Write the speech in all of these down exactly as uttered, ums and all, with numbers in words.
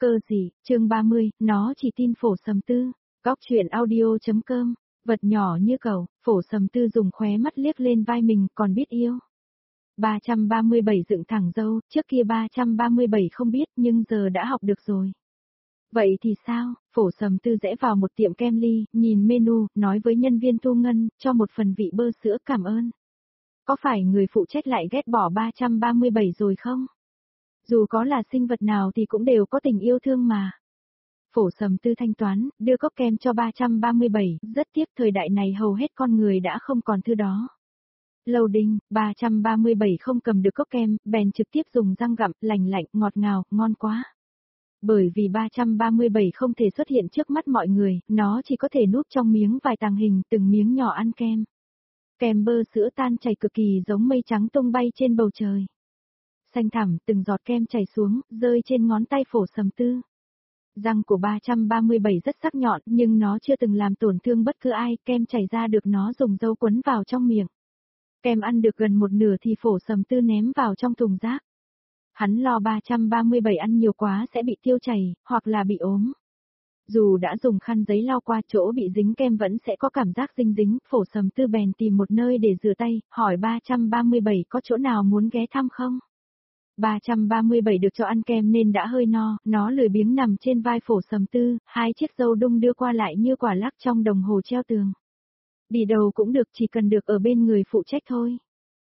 Cơ gì, chương ba mươi, nó chỉ tin Phổ Sầm Tư. Góc truyện audio.com, vật nhỏ như cầu, Phổ Sầm Tư dùng khóe mắt liếc lên vai mình, còn biết yêu. ba trăm ba mươi bảy dựng thẳng râu, trước kia ba trăm ba mươi bảy không biết nhưng giờ đã học được rồi. Vậy thì sao? Phổ Sầm Tư rẽ vào một tiệm kem ly, nhìn menu, nói với nhân viên thu ngân, cho một phần vị bơ sữa cảm ơn. Có phải người phụ trách lại ghét bỏ ba trăm ba mươi bảy rồi không? Dù có là sinh vật nào thì cũng đều có tình yêu thương mà. Phổ Sầm Tư thanh toán, đưa cốc kem cho ba trăm ba mươi bảy, rất tiếc thời đại này hầu hết con người đã không còn thứ đó. Loading, ba trăm ba mươi bảy không cầm được cốc kem, bèn trực tiếp dùng răng gặm, lành lạnh, ngọt ngào, ngon quá. Bởi vì ba trăm ba mươi bảy không thể xuất hiện trước mắt mọi người, nó chỉ có thể núp trong miếng vài tàng hình, từng miếng nhỏ ăn kem. Kem bơ sữa tan chảy cực kỳ giống mây trắng tung bay trên bầu trời. Xanh thẳm, từng giọt kem chảy xuống, rơi trên ngón tay Phổ Sầm Tư. Răng của ba trăm ba mươi bảy rất sắc nhọn, nhưng nó chưa từng làm tổn thương bất cứ ai, kem chảy ra được nó dùng dâu quấn vào trong miệng. Kem ăn được gần một nửa thì Phổ Sầm Tư ném vào trong thùng rác. Hắn lo ba trăm ba mươi bảy ăn nhiều quá sẽ bị tiêu chảy, hoặc là bị ốm. Dù đã dùng khăn giấy lau qua chỗ bị dính kem vẫn sẽ có cảm giác dinh dính, Phổ Sầm Tư bèn tìm một nơi để rửa tay, hỏi ba trăm ba mươi bảy có chỗ nào muốn ghé thăm không? ba trăm ba mươi bảy được cho ăn kem nên đã hơi no, nó lười biếng nằm trên vai Phổ Sầm Tư, hai chiếc râu đung đưa qua lại như quả lắc trong đồng hồ treo tường. Đi đâu cũng được, chỉ cần được ở bên người phụ trách thôi.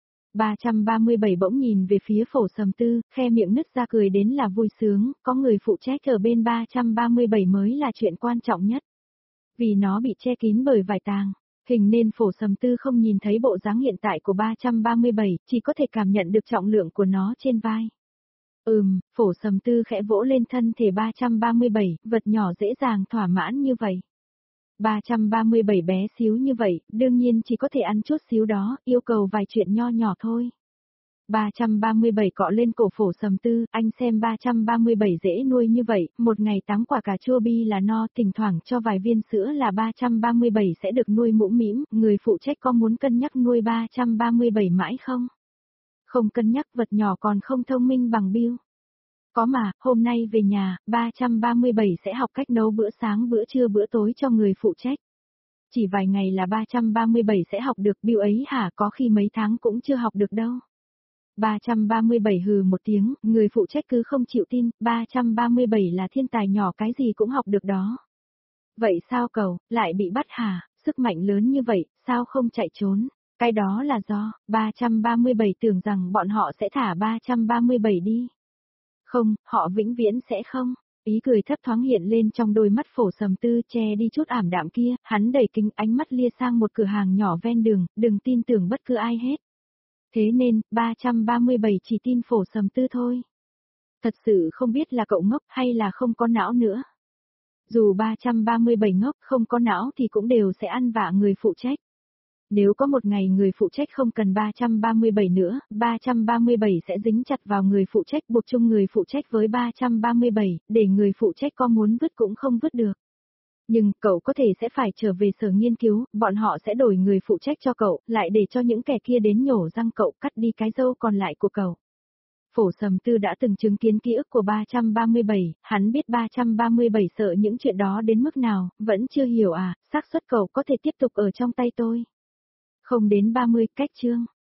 ba trăm ba mươi bảy bỗng nhìn về phía Phổ Sầm Tư, khe miệng nứt ra cười đến là vui sướng, có người phụ trách ở bên ba trăm ba mươi bảy mới là chuyện quan trọng nhất. Vì nó bị che kín bởi vải tàng, hình nên Phổ Sầm Tư không nhìn thấy bộ dáng hiện tại của ba trăm ba mươi bảy, chỉ có thể cảm nhận được trọng lượng của nó trên vai. Ừm, Phổ Sầm Tư khẽ vỗ lên thân thể ba trăm ba mươi bảy, vật nhỏ dễ dàng thỏa mãn như vậy. ba trăm ba mươi bảy bé xíu như vậy, đương nhiên chỉ có thể ăn chút xíu đó, yêu cầu vài chuyện nho nhỏ thôi. ba trăm ba mươi bảy cọ lên cổ Phổ Sầm Tư, anh xem ba trăm ba mươi bảy dễ nuôi như vậy, một ngày tám quả cà chua bi là no, thỉnh thoảng cho vài viên sữa là ba trăm ba mươi bảy sẽ được nuôi mũm mĩm, người phụ trách có muốn cân nhắc nuôi ba trăm ba mươi bảy mãi không? Không cân nhắc, vật nhỏ còn không thông minh bằng Bill. Có mà, hôm nay về nhà, ba trăm ba mươi bảy sẽ học cách nấu bữa sáng bữa trưa bữa tối cho người phụ trách. Chỉ vài ngày là ba trăm ba mươi bảy sẽ học được, Bill ấy hả, có khi mấy tháng cũng chưa học được đâu. ba trăm ba mươi bảy hừ một tiếng, người phụ trách cứ không chịu tin, ba trăm ba mươi bảy là thiên tài nhỏ cái gì cũng học được đó. Vậy sao cậu, lại bị bắt hả, sức mạnh lớn như vậy, sao không chạy trốn? Cái đó là do, ba trăm ba mươi bảy tưởng rằng bọn họ sẽ thả ba trăm ba mươi bảy đi. Không, họ vĩnh viễn sẽ không. Ý cười thấp thoáng hiện lên trong đôi mắt Phổ Sầm Tư che đi chút ảm đạm kia, hắn đẩy kính ánh mắt lia sang một cửa hàng nhỏ ven đường, đừng tin tưởng bất cứ ai hết. Thế nên, ba trăm ba mươi bảy chỉ tin Phổ Sầm Tư thôi. Thật sự không biết là cậu ngốc hay là không có não nữa. Dù ba trăm ba mươi bảy ngốc không có não thì cũng đều sẽ ăn vạ người phụ trách. Nếu có một ngày người phụ trách không cần ba trăm ba mươi bảy nữa, ba trăm ba mươi bảy sẽ dính chặt vào người phụ trách, buộc chung người phụ trách với ba trăm ba mươi bảy, để người phụ trách có muốn vứt cũng không vứt được. Nhưng, cậu có thể sẽ phải trở về sở nghiên cứu, bọn họ sẽ đổi người phụ trách cho cậu, lại để cho những kẻ kia đến nhổ răng cậu, cắt đi cái râu còn lại của cậu. Phổ Sầm Tư đã từng chứng kiến ký ức của ba trăm ba mươi bảy, hắn biết ba trăm ba mươi bảy sợ những chuyện đó đến mức nào, vẫn chưa hiểu à, xác suất cậu có thể tiếp tục ở trong tay tôi. Không đến ba mươi, cách chương.